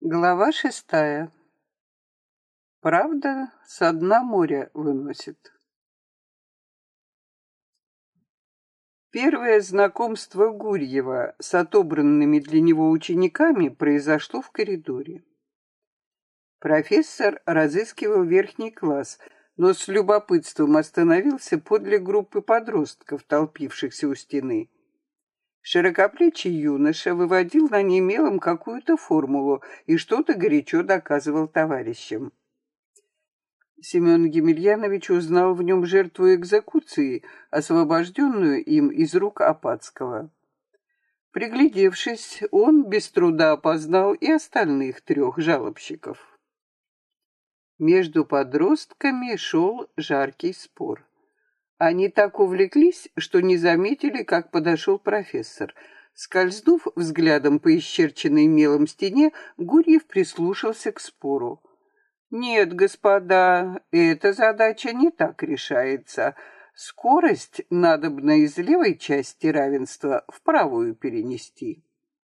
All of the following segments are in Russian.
Глава 6. Правда со дна моря выносит. Первое знакомство Гурьева с отобранными для него учениками произошло в коридоре. Профессор разыскивал верхний класс, но с любопытством остановился подле группы подростков, толпившихся у стены. Широкоплечий юноша выводил на ней мелом какую-то формулу и что-то горячо доказывал товарищам. Семен Емельянович узнал в нем жертву экзекуции, освобожденную им из рук Апатского. Приглядевшись, он без труда опознал и остальных трех жалобщиков. Между подростками шел жаркий спор. Они так увлеклись, что не заметили, как подошел профессор. Скользнув взглядом по исчерченной мелом стене, Гурьев прислушался к спору. «Нет, господа, эта задача не так решается. Скорость надобно из левой части равенства в правую перенести».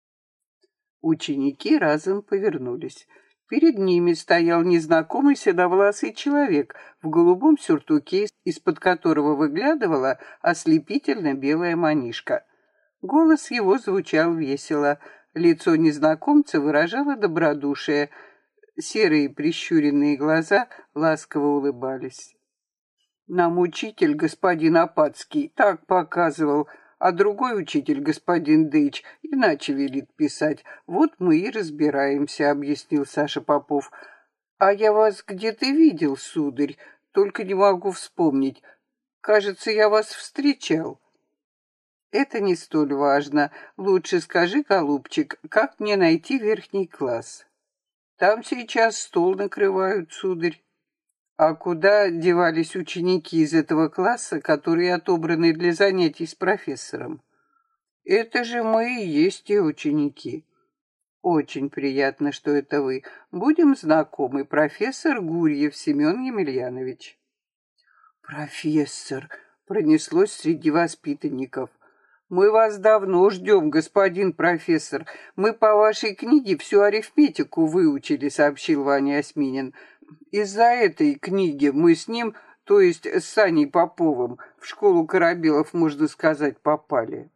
Ученики разом повернулись. Перед ними стоял незнакомый седовласый человек в голубом сюртуке, из-под которого выглядывала ослепительно белая манишка. Голос его звучал весело, лицо незнакомца выражало добродушие, серые прищуренные глаза ласково улыбались. «Нам учитель, господин Апатский, так показывал, а другой учитель, господин Дыч, иначе велит писать. Вот мы и разбираемся», — объяснил Саша Попов. «А я вас где-то видел, сударь, только не могу вспомнить. Кажется, я вас встречал». «Это не столь важно. Лучше скажи, голубчик, как мне найти верхний класс?» «Там сейчас стол накрывают, сударь». «А куда девались ученики из этого класса, которые отобраны для занятий с профессором?» «Это же мы и есть те ученики». «Очень приятно, что это вы. Будем знакомы, профессор Гурьев Семен Емельянович». «Профессор!» — пронеслось среди воспитанников. «Мы вас давно ждем, господин профессор. Мы по вашей книге всю арифметику выучили», — сообщил Ваня Осьминин. «Из-за этой книги мы с ним, то есть с Саней Поповым, в школу Корабелов, можно сказать, попали».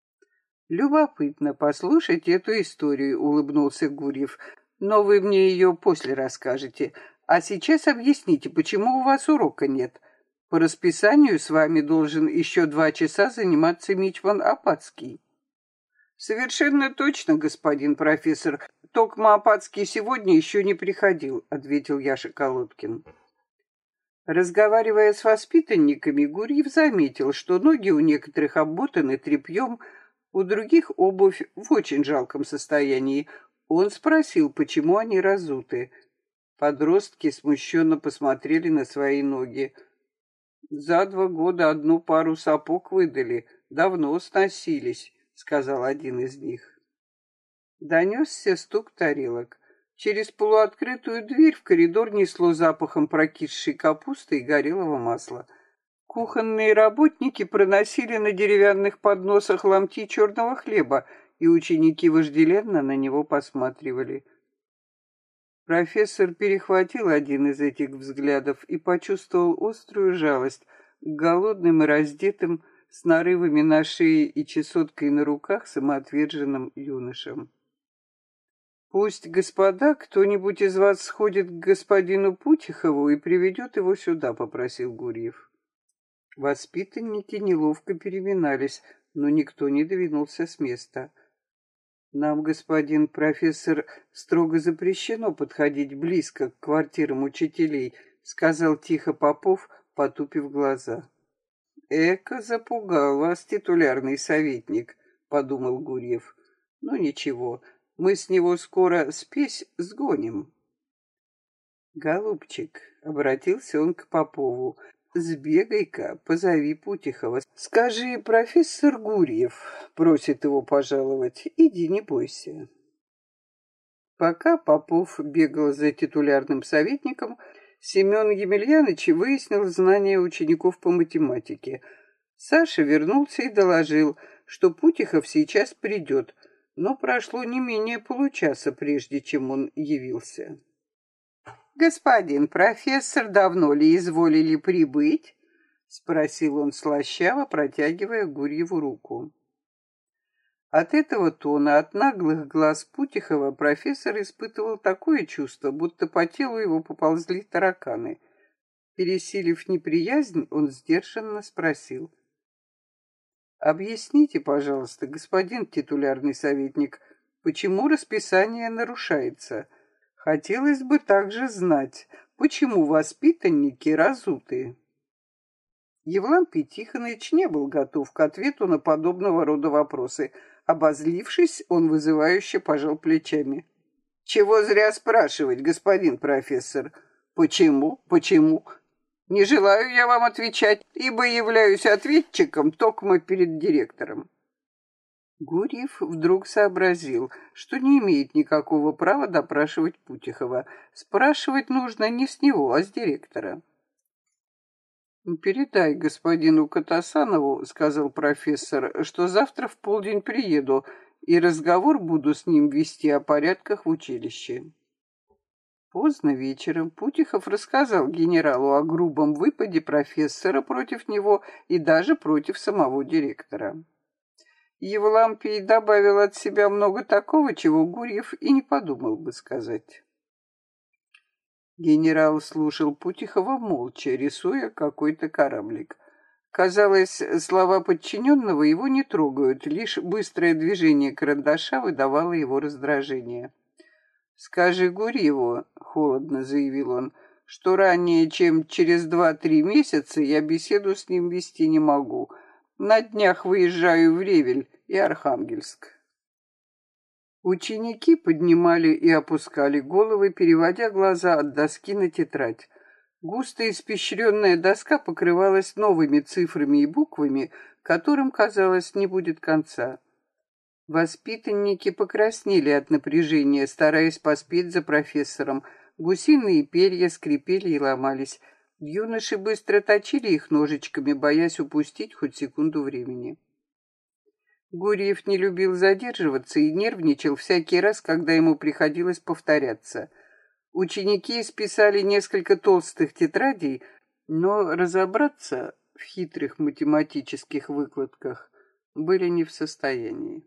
«Любопытно послушать эту историю», — улыбнулся Гурьев. «Но вы мне ее после расскажете. А сейчас объясните, почему у вас урока нет? По расписанию с вами должен еще 2 часа заниматься мичман Апатский». «Совершенно точно, господин профессор. Токма Апатский сегодня еще не приходил», — ответил Яша Колодкин. Разговаривая с воспитанниками, Гурьев заметил, что ноги у некоторых обмотаны тряпьем, у других обувь в очень жалком состоянии. Он спросил, почему они разуты. Подростки смущенно посмотрели на свои ноги. «За 2 года 1 пару сапог выдали, давно сносились», — сказал один из них. Донесся стук тарелок. Через полуоткрытую дверь в коридор несло запахом прокисшей капусты и горелого масла. Кухонные работники проносили на деревянных подносах ломти черного хлеба, и ученики вожделенно на него посматривали. Профессор перехватил один из этих взглядов и почувствовал острую жалость к голодным и раздетым, с нарывами на шее и чесоткой на руках самоотверженным юношам. «Пусть, господа, кто-нибудь из вас сходит к господину Путихову и приведет его сюда», — попросил Гурьев. Воспитанники неловко переминались, но никто не двинулся с места. «Нам, господин профессор, строго запрещено подходить близко к квартирам учителей», — сказал тихо Попов, потупив глаза. «Эко запугал вас титулярный советник», — подумал Гурьев. «Ну ничего, мы с него скоро спесь сгоним». «Голубчик», — обратился он к Попову, — «сбегай-ка, позови Путихова. Скажи, профессор Гурьев просит его пожаловать. Иди, не бойся». Пока Попов бегал за титулярным советником, Семен Емельянович выяснил знания учеников по математике. Саша вернулся и доложил, что Путихов сейчас придет, но прошло не менее получаса, прежде чем он явился. «Господин профессор, давно ли изволили прибыть?» — спросил он слащаво, протягивая Гурьеву руку. От этого тона, от наглых глаз Путихова профессор испытывал такое чувство, будто по телу его поползли тараканы. Пересилив неприязнь, он сдержанно спросил: «Объясните, пожалуйста, господин титулярный советник, почему расписание нарушается? Хотелось бы также знать, почему воспитанники разуты». Евлампий Тихонович не был готов к ответу на подобного рода вопросы. Обозлившись, он вызывающе пожал плечами. «Чего зря спрашивать, господин профессор? Почему? Почему? Не желаю я вам отвечать, ибо являюсь ответчиком токмо перед директором». Гурьев вдруг сообразил, что не имеет никакого права допрашивать Путихова. Спрашивать нужно не с него, а с директора. «Передай господину Катасанову, — сказал профессор, — что завтра в полдень приеду, и разговор буду с ним вести о порядках в училище». Поздно вечером Путихов рассказал генералу о грубом выпаде профессора против него и даже против самого директора. Евлампий добавил от себя много такого, чего Гурьев и не подумал бы сказать. Генерал слушал Путихова молча, рисуя какой-то кораблик. Казалось, слова подчиненного его не трогают, лишь быстрое движение карандаша выдавало его раздражение. «Скажи Гурьеву, — холодно заявил он, — что ранее, чем через 2-3 месяца я беседу с ним вести не могу. На днях выезжаю в Ревель и Архангельск». Ученики поднимали и опускали головы, переводя глаза от доски на тетрадь. Густо испещренная доска покрывалась новыми цифрами и буквами, которым, казалось, не будет конца. Воспитанники покраснели от напряжения, стараясь поспеть за профессором. Гусиные перья скрипели и ломались. Юноши быстро точили их ножичками, боясь упустить хоть секунду времени. Гурьев не любил задерживаться и нервничал всякий раз, когда ему приходилось повторяться. Ученики исписали несколько толстых тетрадей, но разобраться в хитрых математических выкладках были не в состоянии.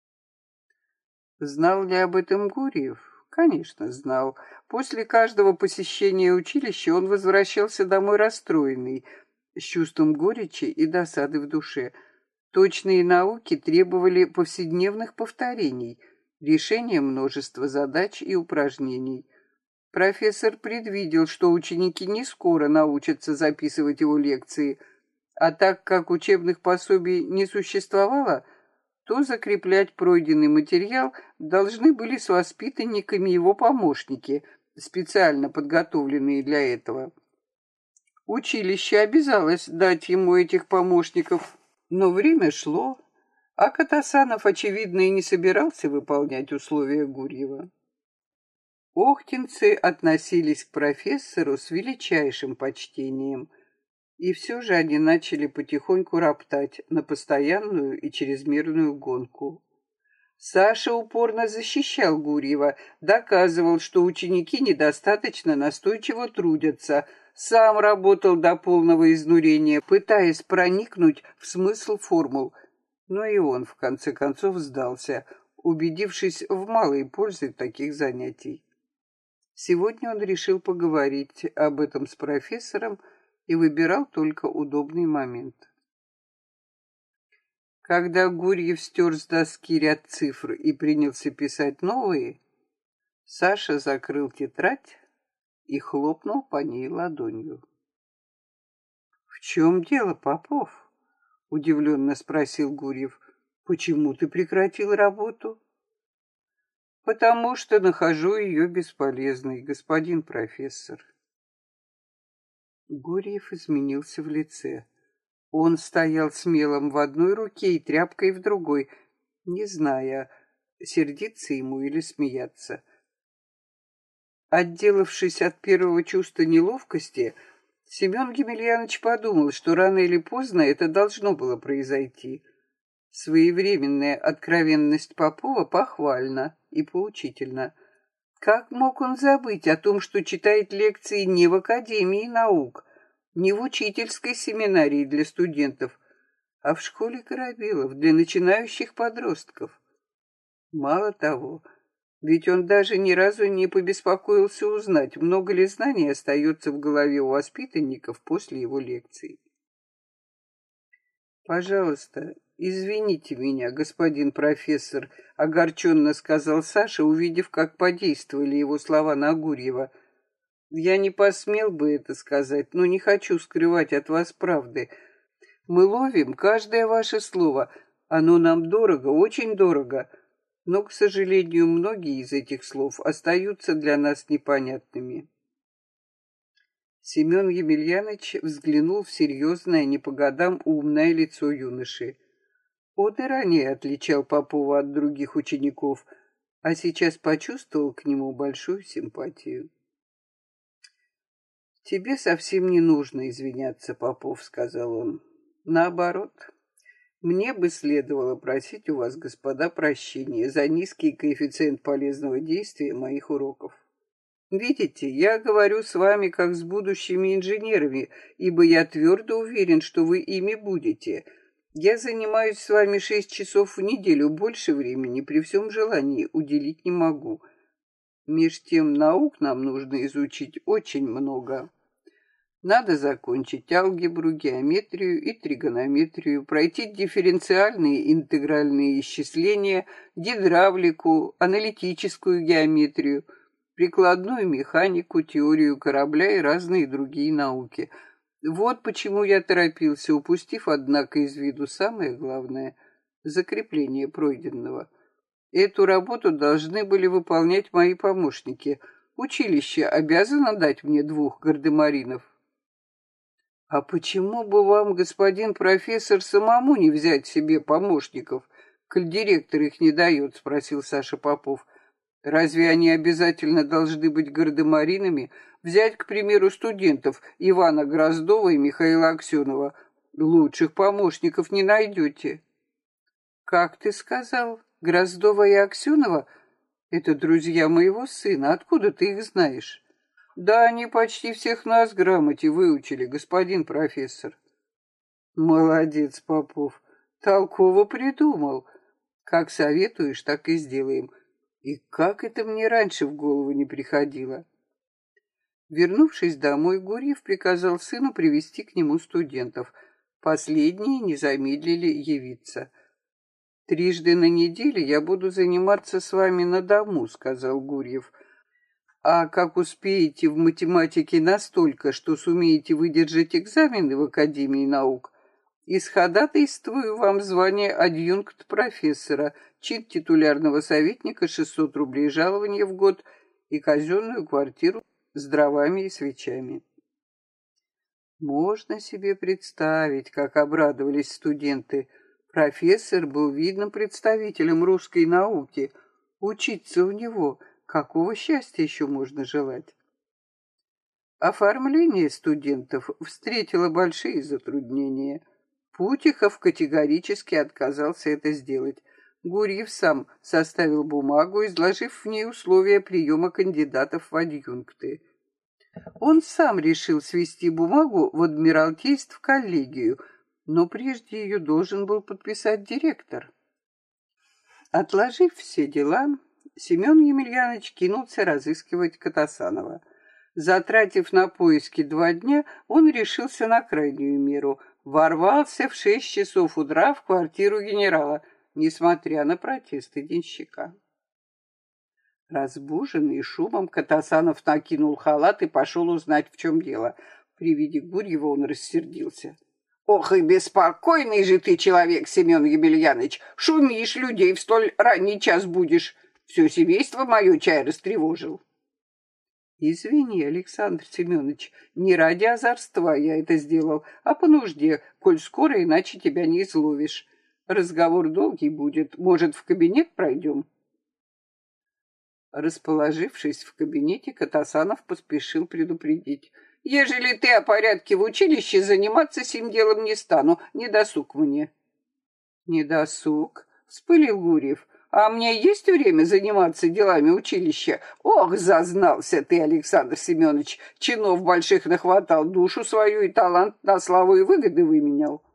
Знал ли об этом Гурьев? Конечно, знал. После каждого посещения училища он возвращался домой расстроенный, с чувством горечи и досады в душе. Точные науки требовали повседневных повторений, решения множества задач и упражнений. Профессор предвидел, что ученики не скоро научатся записывать его лекции, а так как учебных пособий не существовало, то закреплять пройденный материал должны были с воспитанниками его помощники, специально подготовленные для этого. Училище обязалось дать ему этих помощников. Но время шло, а Катасанов, очевидно, и не собирался выполнять условия Гурьева. Охтинцы относились к профессору с величайшим почтением, и все же они начали потихоньку роптать на постоянную и чрезмерную гонку. Саша упорно защищал Гурьева, доказывал, что ученики недостаточно настойчиво трудятся, сам работал до полного изнурения, пытаясь проникнуть в смысл формул. Но и он, в конце концов, сдался, убедившись в малой пользе таких занятий. Сегодня он решил поговорить об этом с профессором и выбирал только удобный момент. Когда Гурьев стер с доски ряд цифр и принялся писать новые, Саша закрыл тетрадь и хлопнул по ней ладонью. «В чем дело, Попов?» — удивленно спросил Гурьев. «Почему ты прекратил работу?» «Потому что нахожу ее бесполезной, господин профессор». Гурьев изменился в лице. Он стоял смелым в одной руке и тряпкой в другой, не зная, сердиться ему или смеяться. Отделавшись от первого чувства неловкости, Семен Емельянович подумал, что рано или поздно это должно было произойти. Своевременная откровенность Попова похвальна и поучительна. Как мог он забыть о том, что читает лекции не в Академии наук, не в учительской семинарии для студентов, а в школе Корабелов для начинающих подростков? Мало того, ведь он даже ни разу не побеспокоился узнать, много ли знаний остается в голове у воспитанников после его лекций. «Пожалуйста, извините меня, господин профессор», — огорченно сказал Саша, увидев, как подействовали его слова на Гурьева. «Я не посмел бы это сказать, но не хочу скрывать от вас правды. Мы ловим каждое ваше слово. Оно нам дорого, очень дорого. Но, к сожалению, многие из этих слов остаются для нас непонятными». Семен Емельянович взглянул в серьезное, не по годам умное лицо юноши. Он и ранее отличал Попова от других учеников, а сейчас почувствовал к нему большую симпатию. «Тебе совсем не нужно извиняться, Попов», — сказал он. «Наоборот, мне бы следовало просить у вас, господа, прощения за низкий коэффициент полезного действия моих уроков. Видите, я говорю с вами как с будущими инженерами, ибо я твердо уверен, что вы ими будете. Я занимаюсь с вами 6 часов в неделю, больше времени при всем желании уделить не могу. Меж тем наук нам нужно изучить очень много. Надо закончить алгебру, геометрию и тригонометрию, пройти дифференциальные и интегральные исчисления, гидравлику, аналитическую геометрию, прикладную механику, теорию корабля и разные другие науки. Вот почему я торопился, упустив, однако, из виду самое главное — закрепление пройденного. Эту работу должны были выполнять мои помощники. Училище обязано дать мне 2 гардемаринов. А почему бы вам, господин профессор, самому не взять себе помощников, коль директор их не дает, — спросил Саша Попов. Разве они обязательно должны быть гардемаринами? Взять, к примеру, студентов Ивана Гроздова и Михаила Аксенова. Лучших помощников не найдете. Как ты сказал, Гроздова и Аксенова? Это друзья моего сына. Откуда ты их знаешь? Да они почти всех нас грамоте выучили, господин профессор. Молодец, Попов. Толково придумал. Как советуешь, так и сделаем. И как это мне раньше в голову не приходило? Вернувшись домой, Гурьев приказал сыну привести к нему студентов. Последние не замедлили явиться. «Трижды на неделе я буду заниматься с вами на дому», — сказал Гурьев. «А как успеете в математике настолько, что сумеете выдержать экзамены в Академии наук, исходатайствую вам звание адъюнкт-профессора, чин титулярного советника, 600 рублей жалования в год и казенную квартиру с дровами и свечами». Можно себе представить, как обрадовались студенты. Профессор был видным представителем русской науки. Учиться у него, какого счастья еще можно желать? Оформление студентов встретило большие затруднения. Путихов категорически отказался это сделать. Гурьев сам составил бумагу, изложив в ней условия приема кандидатов в адъюнкты. Он сам решил свести бумагу в Адмиралтейств коллегию, но прежде ее должен был подписать директор. Отложив все дела, Семен Емельянович кинулся разыскивать Катасанова. Затратив на поиски 2 дня, он решился на крайнюю меру. Ворвался в 6 часов утра в квартиру генерала, несмотря на протесты денщика. Разбуженный шумом, Катасанов накинул халат и пошел узнать, в чем дело. При виде Гурьева он рассердился. «Ох и беспокойный же ты человек, Семен Емельянович! Шумишь, людей в столь ранний час будешь. Все семейство мое чай растревожил». «Извини, Александр Семенович, не ради озорства я это сделал, а по нужде, коль скоро иначе тебя не изловишь. Разговор долгий будет, может, в кабинет пройдем?» Расположившись в кабинете, Катасанов поспешил предупредить. «Ежели ты о порядке в училище, заниматься сим делом не стану, не досуг мне». Недосуг, вспылил Гурьев. А мне есть время заниматься делами училища? Ох, зазнался ты, Александр Семенович, чинов больших нахватал, душу свою и талант на славу и выгоды выменял.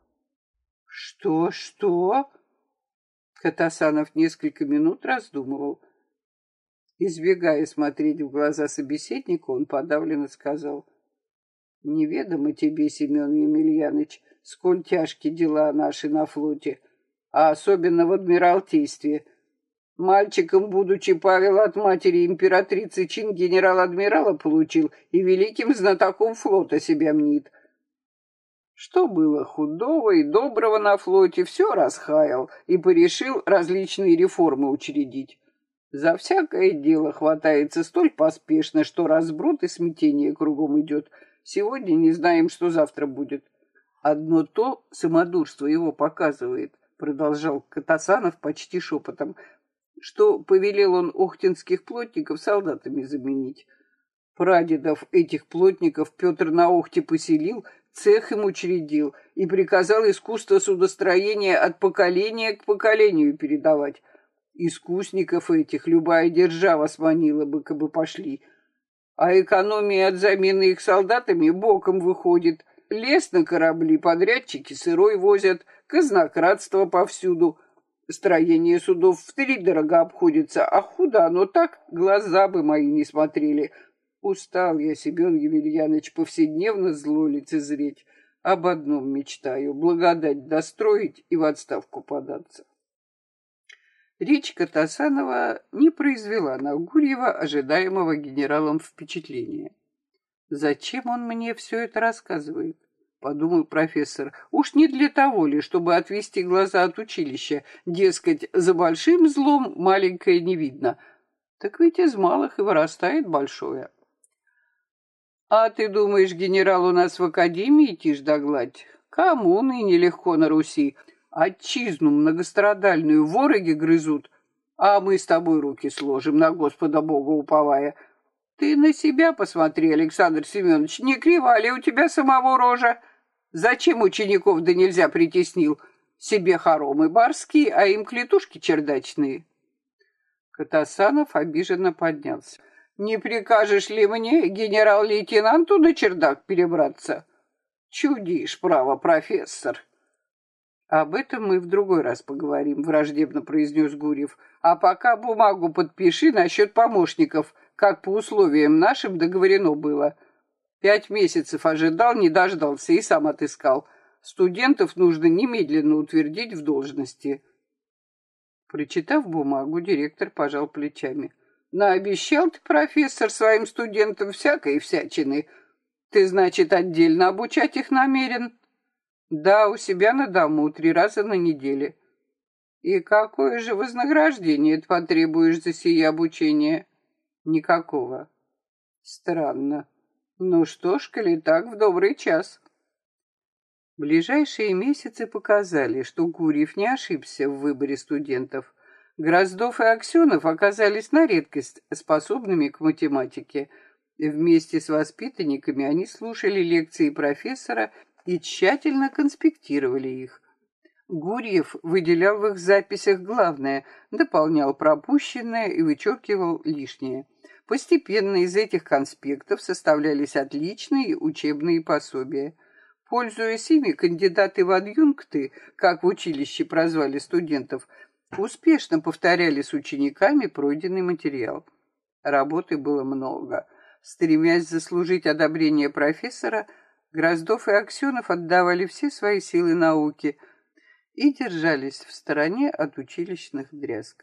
Что? Катасанов несколько минут раздумывал. Избегая смотреть в глаза собеседнику, он подавленно сказал: «Неведомо тебе, Семен Емельяныч, сколь тяжкие дела наши на флоте, а особенно в Адмиралтействе. Мальчиком, будучи, Павел от матери императрицы чин генерал-адмирала получил и великим знатоком флота себя мнит. Что было худого и доброго на флоте, все расхаял и порешил различные реформы учредить. За всякое дело хватается столь поспешно, что разброд и смятение кругом идет. Сегодня не знаем, что завтра будет. Одно то самодурство его показывает, продолжал Катасанов почти шепотом, что повелел он охтинских плотников солдатами заменить. Прадедов этих плотников Петр на Охте поселил, цех им учредил и приказал искусство судостроения от поколения к поколению передавать. Искусников этих любая держава сманила бы, кабы пошли. А экономия от замены их солдатами боком выходит. Лес на корабли подрядчики сырой возят, казнократство повсюду. Строение судов втридорого обходится, а худо оно так, глаза бы мои не смотрели. Устал я, Семен Емельяныч, повседневно зло лицезреть. Об одном мечтаю — благодать достроить и в отставку податься. Речь Катасанова не произвела на Гурьева ожидаемого генералом впечатления. «Зачем он мне все это рассказывает?» — подумал профессор. «Уж не для того ли, чтобы отвести глаза от училища, дескать, за большим злом маленькое не видно. Так ведь из малых и вырастает большое». «А ты думаешь, генерал у нас в академии тишь да гладь? Кому ныне легко на Руси? Отчизну многострадальную вороги грызут, а мы с тобой руки сложим, на Господа Бога уповая. Ты на себя посмотри, Александр Семенович, не крива ли у тебя самого рожа? Зачем учеников да нельзя притеснил? Себе хоромы барские, а им клетушки чердачные». Катасанов обиженно поднялся. «Не прикажешь ли мне, генерал-лейтенанту, на чердак перебраться?» «Чудишь, право, профессор». «Об этом мы в другой раз поговорим», — враждебно произнес Гурьев. «А пока бумагу подпиши насчет помощников, как по условиям нашим договорено было. 5 месяцев ожидал, не дождался и сам отыскал. Студентов нужно немедленно утвердить в должности». Прочитав бумагу, директор пожал плечами. «Наобещал ты, профессор, своим студентам всякой всячины. Ты, значит, отдельно обучать их намерен?» «Да, у себя на дому 3 раза на неделю». «И какое же вознаграждение ты потребуешь за сие обучение?» «Никакого». «Странно. Ну что ж, коли так, в добрый час». Ближайшие месяцы показали, что Гурьев не ошибся в выборе студентов. Гроздов и Аксенов оказались на редкость способными к математике. Вместе с воспитанниками они слушали лекции профессора и тщательно конспектировали их. Гурьев выделял в их записях главное, дополнял пропущенное и вычеркивал лишнее. Постепенно из этих конспектов составлялись отличные учебные пособия. Пользуясь ими, кандидаты в адъюнкты, как в училище прозвали студентов, успешно повторяли с учениками пройденный материал. Работы было много. Стремясь заслужить одобрение профессора, Гроздов и Аксенов отдавали все свои силы науке и держались в стороне от училищных дрязг.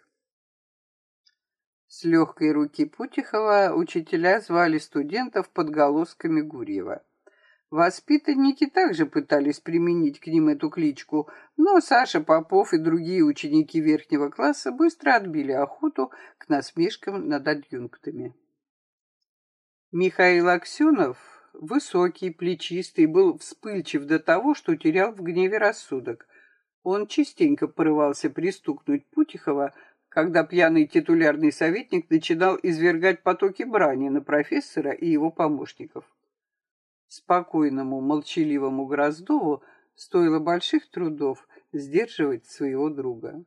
С легкой руки Путихова учителя звали студентов подголосками Гурьева. Воспитанники также пытались применить к ним эту кличку, но Саша Попов и другие ученики верхнего класса быстро отбили охоту к насмешкам над адъюнктами. Михаил Аксенов, высокий, плечистый, был вспыльчив до того, что терял в гневе рассудок. Он частенько порывался пристукнуть Путихова, когда пьяный титулярный советник начинал извергать потоки брани на профессора и его помощников. Спокойному, молчаливому Гроздову стоило больших трудов сдерживать своего друга.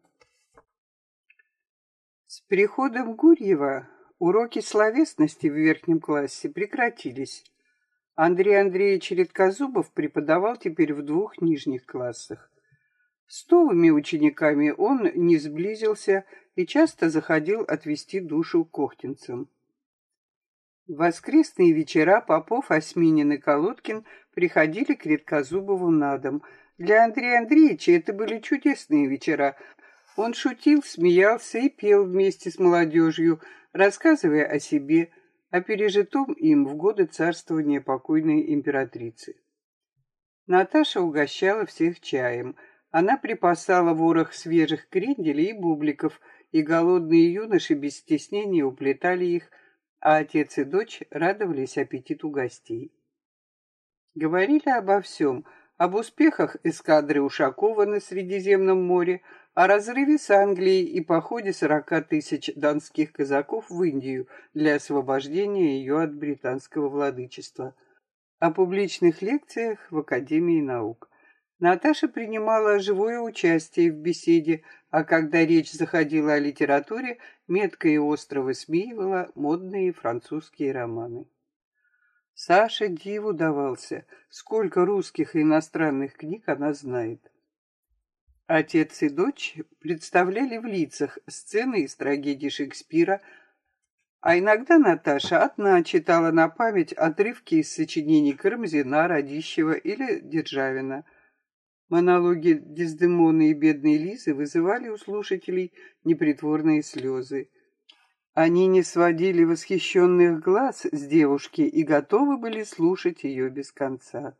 С приходом Гурьева уроки словесности в верхнем классе прекратились. Андрей Андреевич Редкозубов преподавал теперь в 2 нижних классах. С новыми учениками он не сблизился и часто заходил отвести душу к охтинцам. В воскресные вечера Попов, Осьминин и Колодкин приходили к Редкозубову на дом. Для Андрея Андреевича это были чудесные вечера. Он шутил, смеялся и пел вместе с молодежью, рассказывая о себе, о пережитом им в годы царствования покойной императрицы. Наташа угощала всех чаем. Она припасала ворох свежих кренделей и бубликов, и голодные юноши без стеснения уплетали их, а отец и дочь радовались аппетиту гостей. Говорили обо всем, об успехах эскадры Ушакова на Средиземном море, о разрыве с Англией и походе 40 тысяч донских казаков в Индию для освобождения ее от британского владычества, о публичных лекциях в Академии наук. Наташа принимала живое участие в беседе, а когда речь заходила о литературе, метко и остро высмеивала модные французские романы. Саша диву давался, сколько русских и иностранных книг она знает. Отец и дочь представляли в лицах сцены из трагедий Шекспира, а иногда Наташа одна читала на память отрывки из сочинений Карамзина, Радищева или Державина. Монологи Дездемоны и бедной Лизы вызывали у слушателей непритворные слезы. Они не сводили восхищенных глаз с девушки и готовы были слушать ее без конца.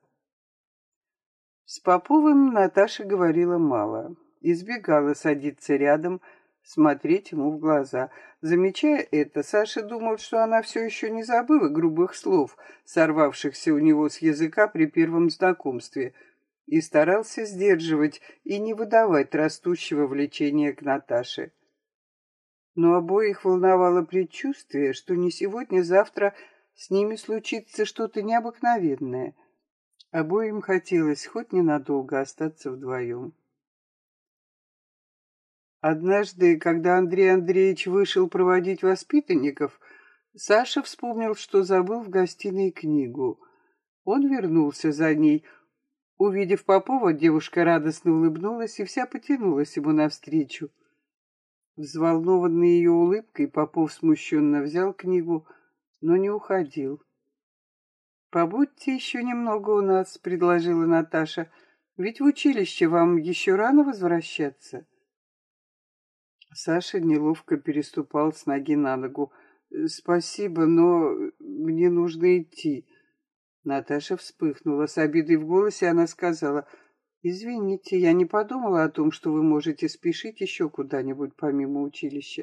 С Поповым Наташа говорила мало, избегала садиться рядом, смотреть ему в глаза. Замечая это, Саша думал, что она все еще не забыла грубых слов, сорвавшихся у него с языка при первом знакомстве, и старался сдерживать и не выдавать растущего влечения к Наташе. Но обоих волновало предчувствие, что не сегодня-завтра с ними случится что-то необыкновенное. Обоим хотелось хоть ненадолго остаться вдвоем. Однажды, когда Андрей Андреевич вышел проводить воспитанников, Саша вспомнил, что забыл в гостиной книгу. Он вернулся за ней. Увидев Попова, девушка радостно улыбнулась и вся потянулась ему навстречу. Взволнованный ее улыбкой, Попов смущенно взял книгу, но не уходил. «Побудьте еще немного у нас», — предложила Наташа, — «ведь в училище вам еще рано возвращаться». Саша неловко переступал с ноги на ногу. «Спасибо, но мне нужно идти». Наташа вспыхнула. С обидой в голосе она сказала: «Извините, я не подумала о том, что вы можете спешить еще куда-нибудь помимо училища».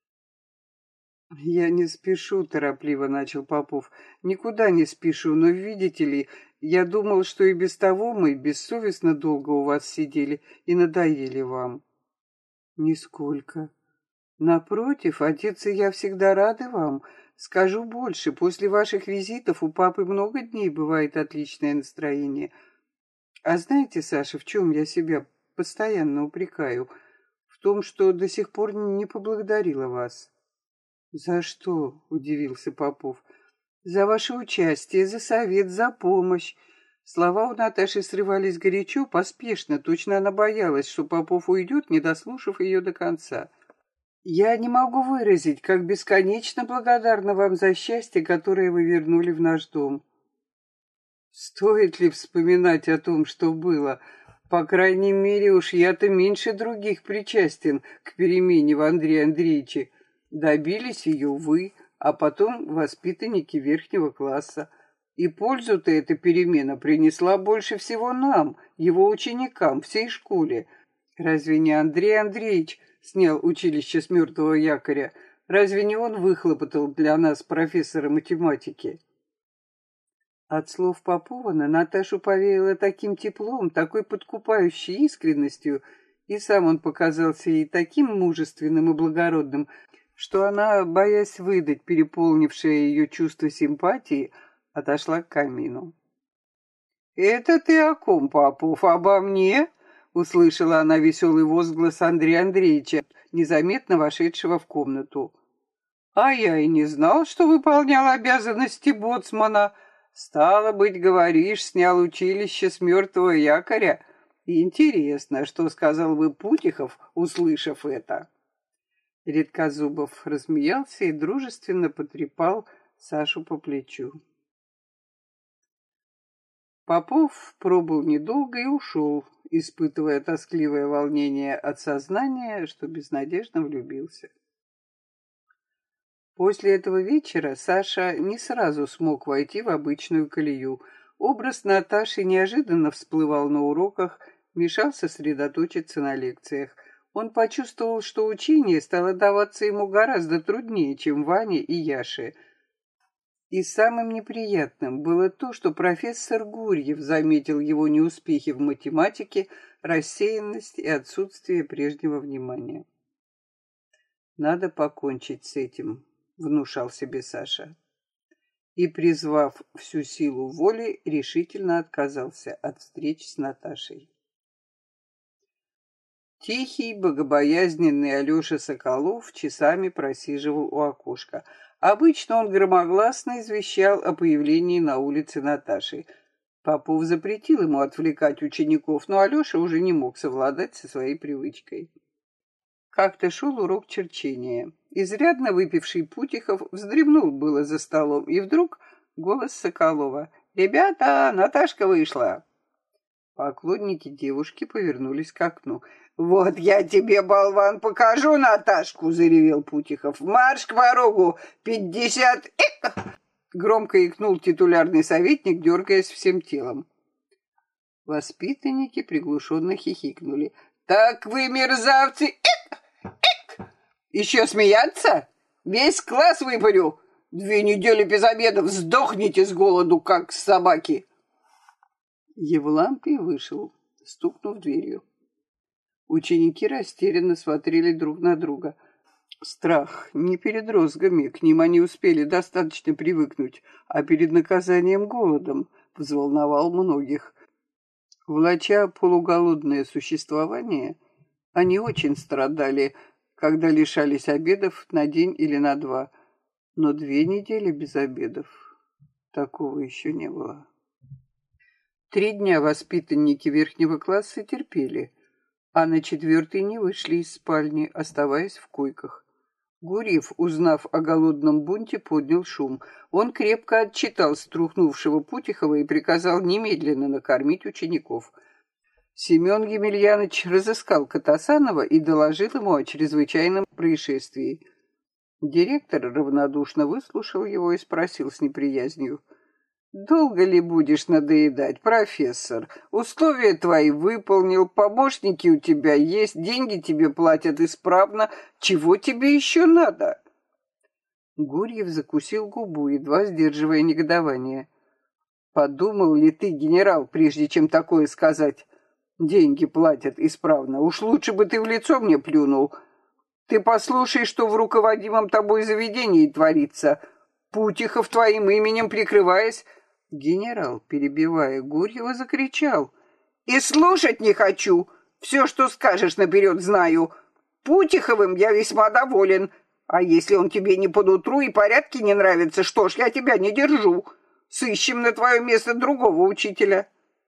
«Я не спешу», — торопливо начал Попов. «Никуда не спешу, но, видите ли, я думал, что и без того мы бессовестно долго у вас сидели и надоели вам». «Нисколько. Напротив, отец и я всегда рады вам. Скажу больше, после ваших визитов у папы много дней бывает отличное настроение. А знаете, Саша, в чем я себя постоянно упрекаю? В том, что до сих пор не поблагодарила вас». «За что?» — удивился Попов. «За ваше участие, за совет, за помощь». Слова у Наташи срывались горячо, поспешно, точно она боялась, что Попов уйдет, не дослушав ее до конца. «Я не могу выразить, как бесконечно благодарна вам за счастье, которое вы вернули в наш дом». Стоит ли вспоминать о том, что было? По крайней мере, уж я-то меньше других причастен к перемене в Андрея Андреевиче. Добились ее вы, а потом воспитанники верхнего класса. И пользу-то эта перемена принесла больше всего нам, его ученикам, всей школе. Разве не Андрей Андреевич снял училище с мертвого якоря? Разве не он выхлопотал для нас профессора математики? От слов Попова на Наташу повеяло таким теплом, такой подкупающей искренностью, и сам он показался ей таким мужественным и благородным, что она, боясь выдать переполнившее ее чувство симпатии, отошла к камину. «Это ты о ком, Попов, обо мне?» услышала она веселый возглас Андрея Андреевича, незаметно вошедшего в комнату. А я и не знал, что выполнял обязанности боцмана. Стало быть, говоришь, снял училище с мертвого якоря. Интересно, что сказал бы Путихов, услышав это. Редкозубов рассмеялся и дружественно потрепал Сашу по плечу. Попов пробыл недолго и ушел, испытывая тоскливое волнение от сознания, что безнадежно влюбился. После этого вечера Саша не сразу смог войти в обычную колею. Образ Наташи неожиданно всплывал на уроках, мешал сосредоточиться на лекциях. Он почувствовал, что учение стало даваться ему гораздо труднее, чем Ване и Яше. И самым неприятным было то, что профессор Гурьев заметил его неуспехи в математике, рассеянность и отсутствие прежнего внимания. «Надо покончить с этим», — внушал себе Саша. И, призвав всю силу воли, решительно отказался от встреч с Наташей. Тихий, богобоязненный Алеша Соколов часами просиживал у окошка. Обычно он громогласно извещал о появлении на улице Наташи. Попов запретил ему отвлекать учеников, но Алеша уже не мог совладать со своей привычкой. Как-то шел урок черчения. Изрядно выпивший Путихов вздремнул было за столом, и вдруг голос Соколова: «Ребята, Наташка вышла!» Поклонники девушки повернулись к окну. «Вот я тебе, болван, покажу Наташку!» — заревел Путихов. «Марш к порогу! 50! Эх!» — громко икнул титулярный советник, дергаясь всем телом. Воспитанники приглушенно хихикнули. «Так вы, мерзавцы! Эх! Эх! Еще смеяться? Весь класс выпарю! 2 недели без обеда сдохните с голоду, как собаки!» Евлампий вышел, стукнув дверью. Ученики растерянно смотрели друг на друга. Страх не перед розгами, к ним они успели достаточно привыкнуть, а перед наказанием голодом взволновал многих. Влача полуголодное существование, они очень страдали, когда лишались обедов на день или на 2. Но 2 недели без обедов — такого еще не было. 3 дня воспитанники верхнего класса терпели, а на 4-й не вышли из спальни, оставаясь в койках. Гурьев, узнав о голодном бунте, поднял шум. Он крепко отчитал струхнувшего Путихова и приказал немедленно накормить учеников. Семен Емельянович разыскал Катасанова и доложил ему о чрезвычайном происшествии. Директор равнодушно выслушал его и спросил с неприязнью: «Долго ли будешь надоедать, профессор? Условия твои выполнил, помощники у тебя есть, деньги тебе платят исправно. Чего тебе еще надо?» Гурьев закусил губу, едва сдерживая негодование. «Подумал ли ты, генерал, прежде чем такое сказать? Деньги платят исправно. Уж лучше бы ты в лицо мне плюнул. Ты послушай, что в руководимом тобой заведении творится. Путихов твоим именем прикрываясь...» Генерал, перебивая Гурьева, закричал: «И слушать не хочу! Все, что скажешь, наперед знаю. Путиховым я весьма доволен. А если он тебе не по нутру и порядки не нравятся, что ж, я тебя не держу. Сыщем на твое место другого учителя».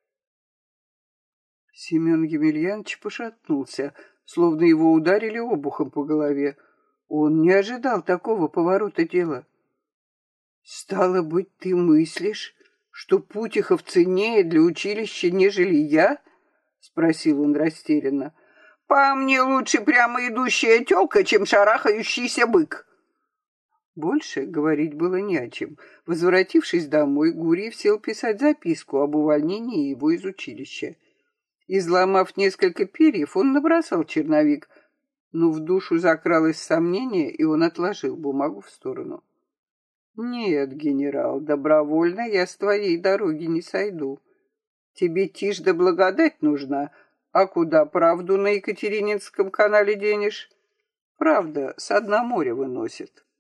Семен Емельянович пошатнулся, словно его ударили обухом по голове. Он не ожидал такого поворота дела. «Стало быть, ты мыслишь, что Путихов ценнее для училища, нежели я?» — спросил он растерянно. «По мне лучше прямо идущая тёлка, чем шарахающийся бык». Больше говорить было не о чем. Возвратившись домой, Гурьев сел писать записку об увольнении его из училища. Изломав несколько перьев, он набросал черновик, но в душу закралось сомнение, и он отложил бумагу в сторону. «Нет, генерал, добровольно я с твоей дороги не сойду. Тебе тишь да благодать нужна, а куда правду на Екатерининском канале денешь? Правда, с дна моря выносит».